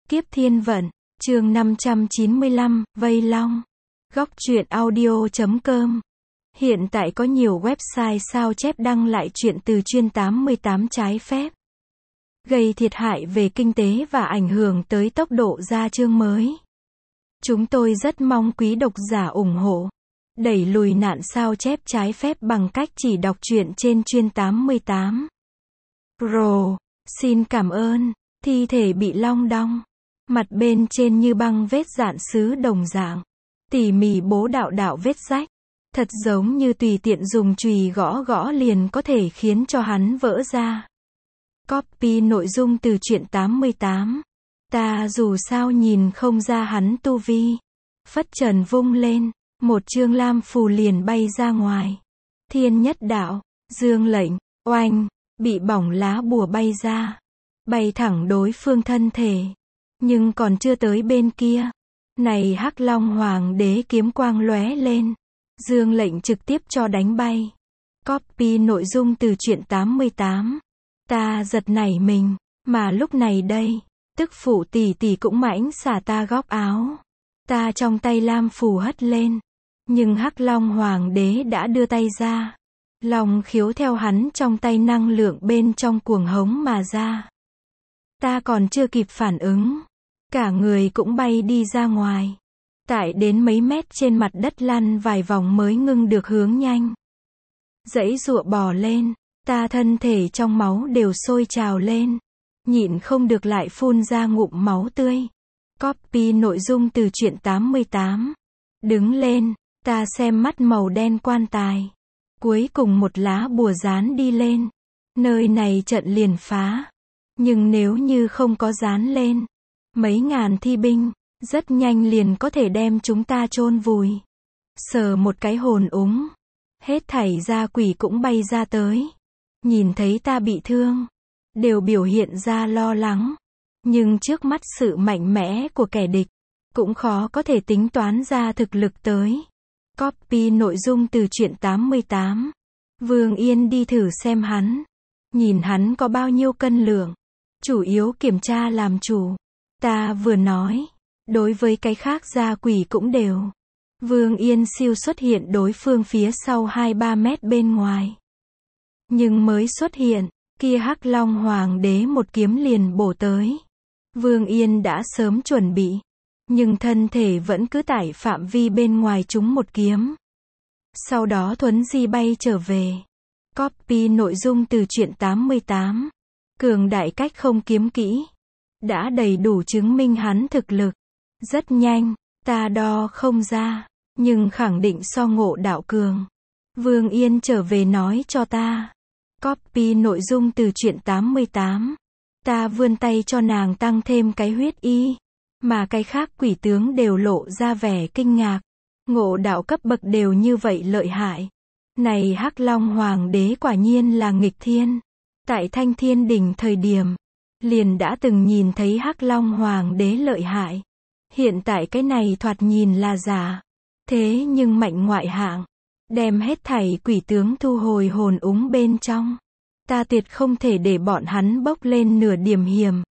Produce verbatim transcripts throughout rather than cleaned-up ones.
Kiếp Thiên Vận, chương năm trăm chín mươi lăm, Vây Long. Góc truyện audio chấm com. Hiện tại có nhiều website sao chép đăng lại truyện từ chuyên tám mươi tám trái phép, gây thiệt hại về kinh tế và ảnh hưởng tới tốc độ ra chương mới. Chúng tôi rất mong quý độc giả ủng hộ, đẩy lùi nạn sao chép trái phép bằng cách chỉ đọc truyện trên chuyên tám mươi tám. Pro, xin cảm ơn. Thi thể bị long đong, mặt bên trên như băng vết dạn sứ đồng dạng, tỉ mỉ bố đạo đạo vết rách, thật giống như tùy tiện dùng chùy gõ gõ liền có thể khiến cho hắn vỡ ra. Copy nội dung từ truyện tám mươi tám. Ta dù sao nhìn không ra hắn tu vi. Phất trần vung lên, một chương lam phù liền bay ra ngoài. Thiên nhất đạo, dương lệnh, oanh, bị bỏng lá bùa bay ra, bay thẳng đối phương thân thể, nhưng còn chưa tới bên kia. Này Hắc Long Hoàng đế kiếm quang lóe lên, dương lệnh trực tiếp cho đánh bay. Copy nội dung từ truyện tám mươi tám. Ta giật nảy mình, mà lúc này đây, tức phụ tỷ tỷ cũng mãnh xả ta góc áo. Ta trong tay lam phù hất lên, nhưng Hắc Long Hoàng đế đã đưa tay ra. Long khiếu theo hắn trong tay năng lượng bên trong cuồng hống mà ra. Ta còn chưa kịp phản ứng, cả người cũng bay đi ra ngoài. Tại đến mấy mét trên mặt đất lăn vài vòng mới ngưng được hướng nhanh. Giãy giụa bò lên, ta thân thể trong máu đều sôi trào lên, nhịn không được lại phun ra ngụm máu tươi. Copy nội dung từ truyện tám mươi tám. Đứng lên, ta xem mắt màu đen quan tài. Cuối cùng một lá bùa dán đi lên. Nơi này trận liền phá. Nhưng nếu như không có dán lên, mấy ngàn thi binh, rất nhanh liền có thể đem chúng ta chôn vùi. Sờ một cái hồn úng, hết thảy gia quỷ cũng bay ra tới. Nhìn thấy ta bị thương, đều biểu hiện ra lo lắng. Nhưng trước mắt sự mạnh mẽ của kẻ địch, cũng khó có thể tính toán ra thực lực tới. Copy nội dung từ truyện tám mươi tám. Vương Yên đi thử xem hắn, nhìn hắn có bao nhiêu cân lượng, chủ yếu kiểm tra làm chủ. Ta vừa nói, đối với cái khác gia quỷ cũng đều. Vương Yên siêu xuất hiện đối phương phía sau hai ba mét bên ngoài. Nhưng mới xuất hiện, kia Hắc Long Hoàng đế một kiếm liền bổ tới. Vương Yên đã sớm chuẩn bị, nhưng thân thể vẫn cứ tại phạm vi bên ngoài trúng một kiếm. Sau đó thuấn di bay trở về. Copy nội dung từ truyện tám mươi tám. Cường đại cách không kiếm kỹ, đã đầy đủ chứng minh hắn thực lực. Rất nhanh, ta đo không ra, nhưng khẳng định so Ngộ Đạo cường. Vương Yên trở về nói cho ta. Copy nội dung từ truyện tám mươi tám. Ta vươn tay cho nàng tăng thêm cái huyết y, mà cái khác quỷ tướng đều lộ ra vẻ kinh ngạc. Ngộ đạo cấp bậc đều như vậy lợi hại. Này Hắc Long Hoàng đế quả nhiên là nghịch thiên. Tại Thanh Thiên Đỉnh thời điểm, liền đã từng nhìn thấy Hắc Long Hoàng đế lợi hại. Hiện tại cái này thoạt nhìn là giả. Thế nhưng mạnh ngoại hạng, đem hết thảy quỷ tướng thu hồi hồn úng bên trong. Ta tuyệt không thể để bọn hắn bốc lên nửa điểm hiểm.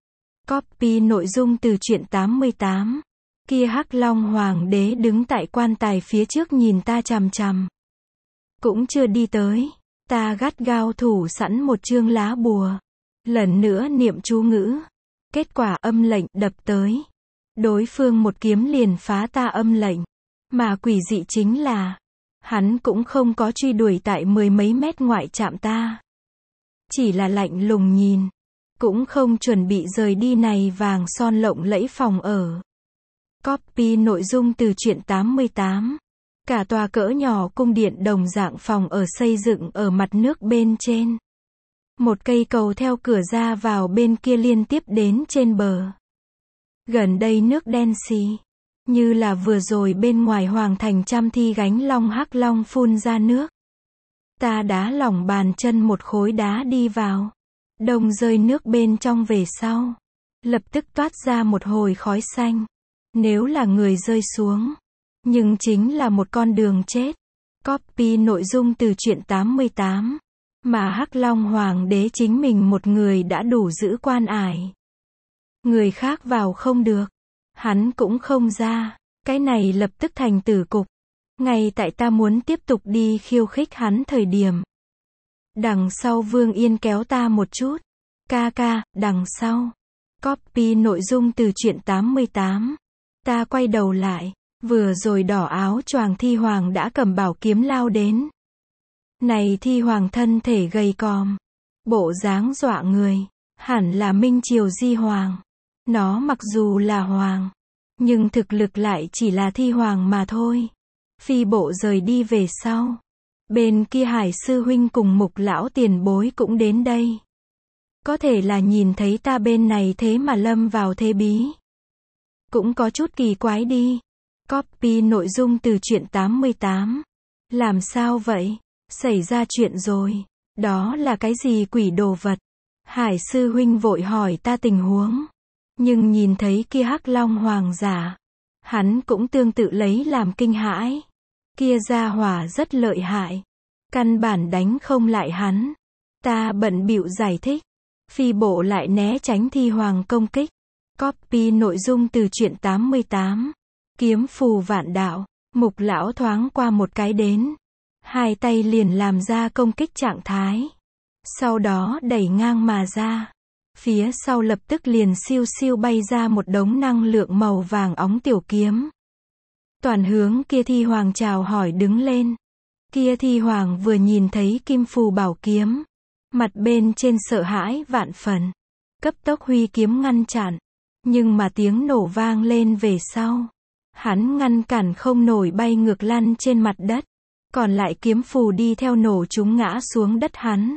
Copy nội dung từ truyện tám mươi tám. Kia Hắc Long Hoàng đế đứng tại quan tài phía trước nhìn ta chằm chằm. Cũng chưa đi tới, ta gắt gao thủ sẵn một chương lá bùa. Lần nữa niệm chú ngữ. Kết quả âm lệnh đập tới. Đối phương một kiếm liền phá ta âm lệnh. Mà quỷ dị chính là, hắn cũng không có truy đuổi tại mười mấy mét ngoại chạm ta. Chỉ là lạnh lùng nhìn, cũng không chuẩn bị rời đi này vàng son lộng lẫy phòng ở. Copy nội dung từ truyện tám mươi tám. Cả tòa cỡ nhỏ cung điện đồng dạng phòng ở xây dựng ở mặt nước bên trên. Một cây cầu theo cửa ra vào bên kia liên tiếp đến trên bờ. Gần đây nước đen xì, như là vừa rồi bên ngoài hoàng thành trăm thi gánh long Hắc Long phun ra nước. Ta đá lỏng bàn chân một khối đá đi vào. Đông rơi nước bên trong về sau. Lập tức toát ra một hồi khói xanh. Nếu là người rơi xuống, nhưng chính là một con đường chết. Copy nội dung từ truyện tám mươi tám. Mà Hắc Long Hoàng đế chính mình một người đã đủ giữ quan ải. Người khác vào không được. Hắn cũng không ra. Cái này lập tức thành tử cục. Ngay tại ta muốn tiếp tục đi khiêu khích hắn thời điểm. Đằng sau Vương Yên kéo ta một chút. Ca ca, đằng sau. Copy nội dung từ truyện tám mươi tám. Ta quay đầu lại. Vừa rồi đỏ áo choàng Thi Hoàng đã cầm bảo kiếm lao đến. Này Thi Hoàng thân thể gầy còm. Bộ dáng dọa người. Hẳn là Minh Triều Di Hoàng. Nó mặc dù là Hoàng. Nhưng thực lực lại chỉ là Thi Hoàng mà thôi. Phi bộ rời đi về sau. Bên kia Hải sư huynh cùng Mục lão tiền bối cũng đến đây. Có thể là nhìn thấy ta bên này thế mà lâm vào thế bí. Cũng có chút kỳ quái đi. Copy nội dung từ truyện tám mươi tám. Làm sao vậy? Xảy ra chuyện rồi. Đó là cái gì quỷ đồ vật? Hải sư huynh vội hỏi ta tình huống. Nhưng nhìn thấy kia Hắc Long hoàng giả. Hắn cũng tương tự lấy làm kinh hãi. Kia gia hỏa rất lợi hại. Căn bản đánh không lại hắn. Ta bận bịu giải thích. Phi bộ lại né tránh Thi Hoàng công kích. Copy nội dung từ truyện tám mươi tám. Kiếm phù vạn đạo. Mục lão thoáng qua một cái đến. Hai tay liền làm ra công kích trạng thái. Sau đó đẩy ngang mà ra. Phía sau lập tức liền siêu siêu bay ra một đống năng lượng màu vàng óng tiểu kiếm. Toàn hướng kia Thi Hoàng chào hỏi đứng lên. Kia Thi Hoàng vừa nhìn thấy kim phù bảo kiếm. Mặt bên trên sợ hãi vạn phần. Cấp tốc huy kiếm ngăn chặn. Nhưng mà tiếng nổ vang lên về sau. Hắn ngăn cản không nổi bay ngược lăn trên mặt đất. Còn lại kiếm phù đi theo nổ chúng ngã xuống đất hắn.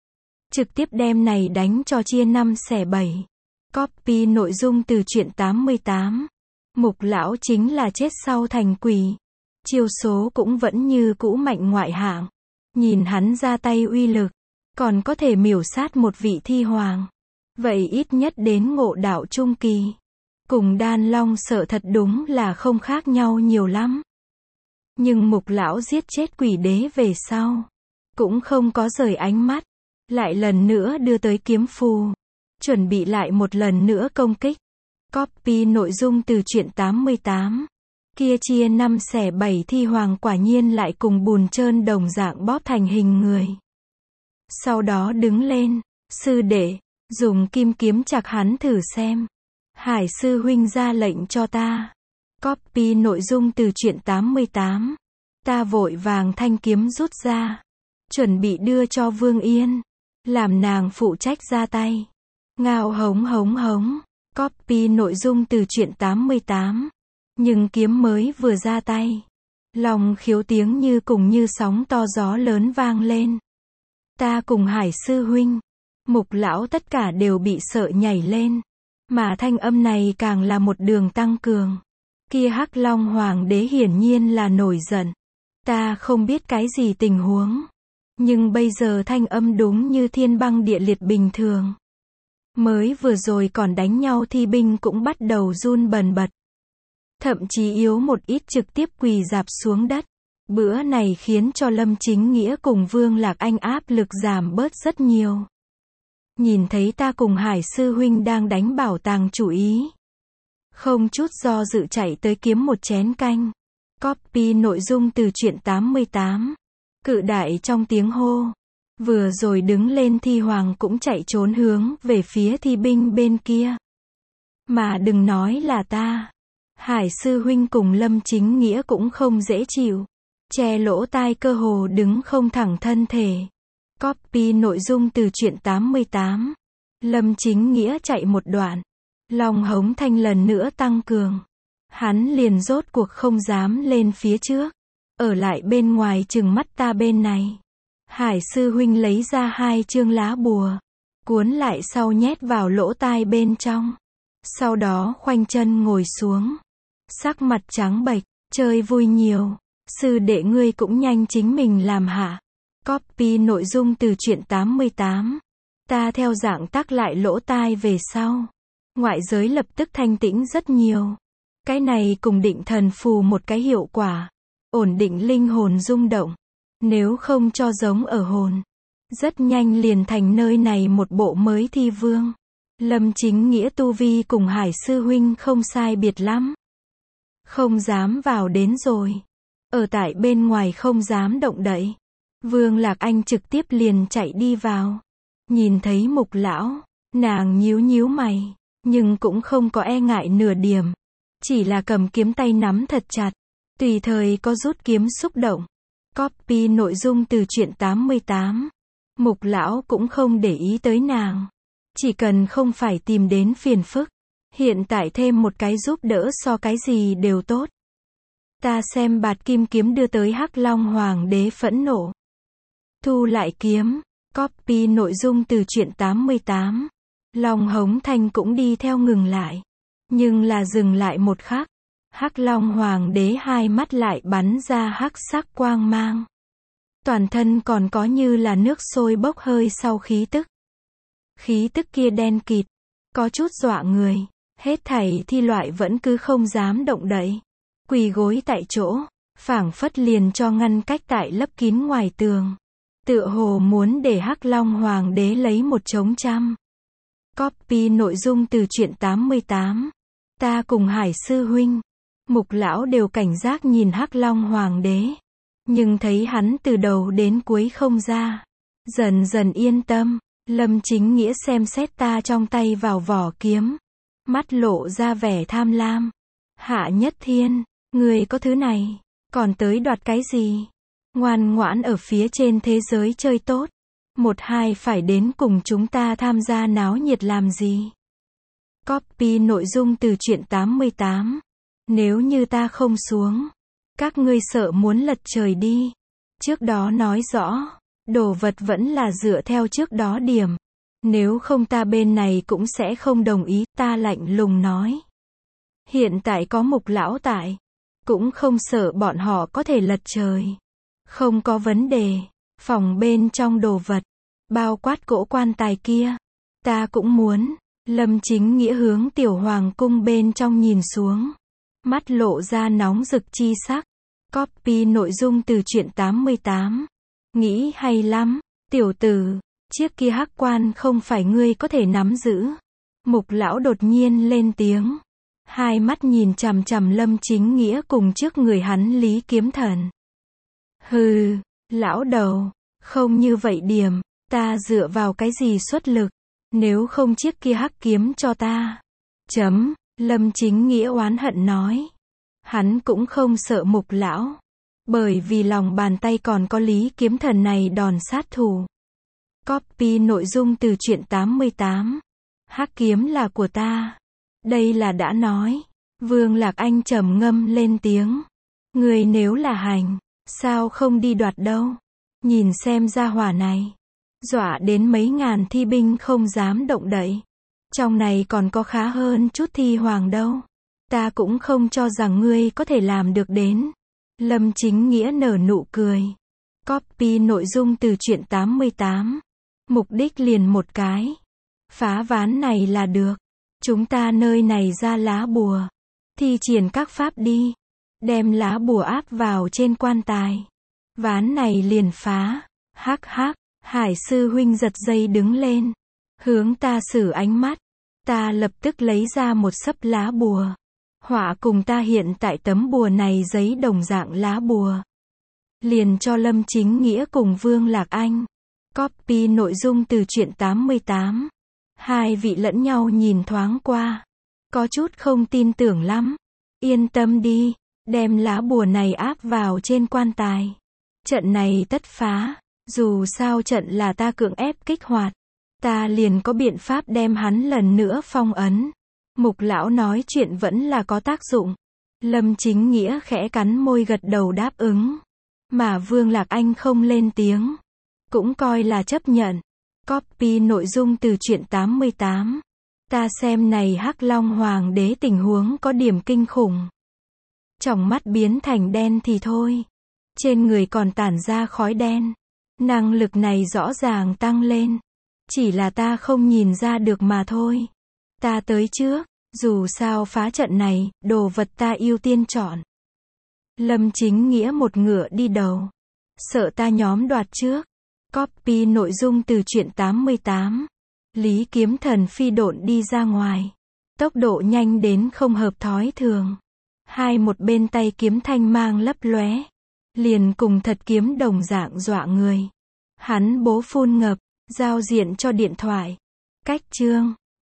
Trực tiếp đem này đánh cho chia năm xẻ bảy. Copy nội dung từ truyện tám mươi tám. Mục lão chính là chết sau thành quỷ. Chiêu số cũng vẫn như cũ mạnh ngoại hạng. Nhìn hắn ra tay uy lực. Còn có thể miểu sát một vị Thi Hoàng. Vậy ít nhất đến ngộ đạo trung kỳ. Cùng Đan Long sợ thật đúng là không khác nhau nhiều lắm. Nhưng mục lão giết chết quỷ đế về sau. Cũng không có rời ánh mắt. Lại lần nữa đưa tới kiếm phù. Chuẩn bị lại một lần nữa công kích. Copy nội dung từ truyện tám mươi tám. Kia chia năm xẻ bảy Thi Hoàng quả nhiên lại cùng bùn trơn đồng dạng bóp thành hình người. Sau đó đứng lên. Sư đệ, dùng kim kiếm chặt hắn thử xem. Hải sư huynh ra lệnh cho ta. Copy nội dung từ truyện tám mươi tám. Ta vội vàng thanh kiếm rút ra. Chuẩn bị đưa cho Vương Yên. Làm nàng phụ trách ra tay. Ngao hống hống hống. Copy nội dung từ truyện tám mươi tám. Nhưng kiếm mới vừa ra tay. Lòng khiếu tiếng như cùng như sóng to gió lớn vang lên. Ta cùng Hải sư huynh. Mục lão tất cả đều bị sợ nhảy lên. Mà thanh âm này càng là một đường tăng cường. Kia Hắc Long Hoàng đế hiển nhiên là nổi giận. Ta không biết cái gì tình huống. Nhưng bây giờ thanh âm đúng như thiên băng địa liệt bình thường. Mới vừa rồi còn đánh nhau thi binh cũng bắt đầu run bần bật. Thậm chí yếu một ít trực tiếp quỳ rạp xuống đất. Bữa này khiến cho Lâm Chính Nghĩa cùng Vương Lạc Anh áp lực giảm bớt rất nhiều. Nhìn thấy ta cùng Hải sư huynh đang đánh bảo tàng chủ ý. Không chút do dự chạy tới kiếm một chén canh. Copy nội dung từ truyện tám mươi tám. Cự đại trong tiếng hô. Vừa rồi đứng lên Thi Hoàng cũng chạy trốn hướng về phía thi binh bên kia. Mà đừng nói là ta. Hải sư huynh cùng Lâm Chính Nghĩa cũng không dễ chịu. Che lỗ tai cơ hồ đứng không thẳng thân thể. Copy nội dung từ truyện tám mươi tám. Lâm Chính Nghĩa chạy một đoạn. Lòng hống thanh lần nữa tăng cường. Hắn liền rốt cuộc không dám lên phía trước. Ở lại bên ngoài chừng mắt ta bên này. Hải sư huynh lấy ra hai chương lá bùa. Cuốn lại sau nhét vào lỗ tai bên trong. Sau đó khoanh chân ngồi xuống. Sắc mặt trắng bệch, chơi vui nhiều. Sư đệ ngươi cũng nhanh chính mình làm hả? Copy nội dung từ truyện tám mươi tám. Ta theo dạng tắc lại lỗ tai về sau. Ngoại giới lập tức thanh tĩnh rất nhiều. Cái này cùng định thần phù một cái hiệu quả. Ổn định linh hồn rung động. Nếu không cho giống ở hồn. Rất nhanh liền thành nơi này một bộ mới thi vương. Lâm Chính Nghĩa tu vi cùng Hải sư huynh không sai biệt lắm. Không dám vào đến rồi. Ở tại bên ngoài không dám động đậy. Vương Lạc Anh trực tiếp liền chạy đi vào. Nhìn thấy Mục lão, nàng nhíu nhíu mày, nhưng cũng không có e ngại nửa điểm. Chỉ là cầm kiếm tay nắm thật chặt, tùy thời có rút kiếm xúc động. Copy nội dung từ truyện tám mươi tám. Mục lão cũng không để ý tới nàng. Chỉ cần không phải tìm đến phiền phức. Hiện tại thêm một cái giúp đỡ so cái gì đều tốt. Ta xem bạt kim kiếm đưa tới Hắc Long Hoàng đế phẫn nộ. Thu lại kiếm. Copy nội dung từ truyện tám mươi tám. Long Hống Thanh cũng đi theo ngừng lại. Nhưng là dừng lại một khắc. Hắc Long Hoàng đế hai mắt lại bắn ra hắc sắc quang mang. Toàn thân còn có như là nước sôi bốc hơi sau khí tức. Khí tức kia đen kịt, có chút dọa người. Hết thảy thi loại vẫn cứ không dám động đậy. Quỳ gối tại chỗ, phảng phất liền cho ngăn cách tại lấp kín ngoài tường. Tựa hồ muốn để Hắc Long Hoàng đế lấy một trống trăm. Copy nội dung từ truyện tám mươi tám. Ta cùng Hải sư huynh, Mục lão đều cảnh giác nhìn Hắc Long Hoàng đế. Nhưng thấy hắn từ đầu đến cuối không ra. Dần dần yên tâm. Lâm Chính Nghĩa xem xét ta trong tay vào vỏ kiếm. Mắt lộ ra vẻ tham lam. Hạ Nhất Thiên, người có thứ này, còn tới đoạt cái gì? Ngoan ngoãn ở phía trên thế giới chơi tốt. Một hai phải đến cùng chúng ta tham gia náo nhiệt làm gì? Copy nội dung từ truyện tám mươi tám. Nếu như ta không xuống, các ngươi sợ muốn lật trời đi. Trước đó nói rõ, đồ vật vẫn là dựa theo trước đó điểm. Nếu không ta bên này cũng sẽ không đồng ý, ta lạnh lùng nói. Hiện tại có Mục lão tại, cũng không sợ bọn họ có thể lật trời. Không có vấn đề. Phòng bên trong đồ vật, bao quát cỗ quan tài kia, ta cũng muốn. Lâm Chính Nghĩa hướng tiểu hoàng cung bên trong nhìn xuống. Mắt lộ ra nóng rực chi sắc. Copy nội dung từ truyện tám mươi tám. Nghĩ hay lắm, tiểu tử, chiếc kia hắc quan không phải ngươi có thể nắm giữ. Mục lão đột nhiên lên tiếng. Hai mắt nhìn chằm chằm Lâm Chính Nghĩa cùng trước người hắn Lý Kiếm Thần. Hừ, lão đầu, không như vậy điểm, ta dựa vào cái gì xuất lực, nếu không chiếc kia hắc kiếm cho ta. Chấm, Lâm Chính Nghĩa oán hận nói. Hắn cũng không sợ Mục lão, bởi vì lòng bàn tay còn có Lý Kiếm Thần này đòn sát thủ. Copy nội dung từ truyện tám mươi tám. Hắc kiếm là của ta. Đây là đã nói. Vương Lạc Anh trầm ngâm lên tiếng. Người nếu là hành, sao không đi đoạt đâu? Nhìn xem gia hỏa này, dọa đến mấy ngàn thi binh không dám động đậy. Trong này còn có khá hơn chút thi hoàng đâu. Ta cũng không cho rằng ngươi có thể làm được đến. Lâm Chính Nghĩa nở nụ cười. Copy nội dung từ truyện tám mươi tám. Mục đích liền một cái. Phá ván này là được. Chúng ta nơi này ra lá bùa. Thi triển các pháp đi. Đem lá bùa áp vào trên quan tài. Ván này liền phá. Hắc hắc. Hải sư huynh giật dây đứng lên. Hướng ta xử ánh mắt. Ta lập tức lấy ra một xấp lá bùa. Họa cùng ta hiện tại tấm bùa này giấy đồng dạng lá bùa. Liền cho Lâm Chính Nghĩa cùng Vương Lạc Anh. Copy nội dung từ truyện tám mươi tám. Hai vị lẫn nhau nhìn thoáng qua. Có chút không tin tưởng lắm. Yên tâm đi. Đem lá bùa này áp vào trên quan tài. Trận này tất phá. Dù sao trận là ta cưỡng ép kích hoạt. Ta liền có biện pháp đem hắn lần nữa phong ấn. Mục lão nói chuyện vẫn là có tác dụng. Lâm Chính Nghĩa khẽ cắn môi gật đầu đáp ứng. Mà Vương Lạc Anh không lên tiếng. Cũng coi là chấp nhận. Copy nội dung từ truyện tám mươi tám. Ta xem này Hắc Long Hoàng đế tình huống có điểm kinh khủng. Trong mắt biến thành đen thì thôi. Trên người còn tản ra khói đen. Năng lực này rõ ràng tăng lên. Chỉ là ta không nhìn ra được mà thôi. Ta tới trước. Dù sao phá trận này, đồ vật ta ưu tiên chọn. Lâm Chính Nghĩa một ngựa đi đầu. Sợ ta nhóm đoạt trước. Copy nội dung từ truyện tám mươi tám. Lý Kiếm Thần phi độn đi ra ngoài. Tốc độ nhanh đến không hợp thói thường. Hai một bên tay kiếm thanh mang lấp lóe. Liền cùng thật kiếm đồng dạng dọa người. Hắn bố phun ngập, giao diện cho điện thoại. Cách chương.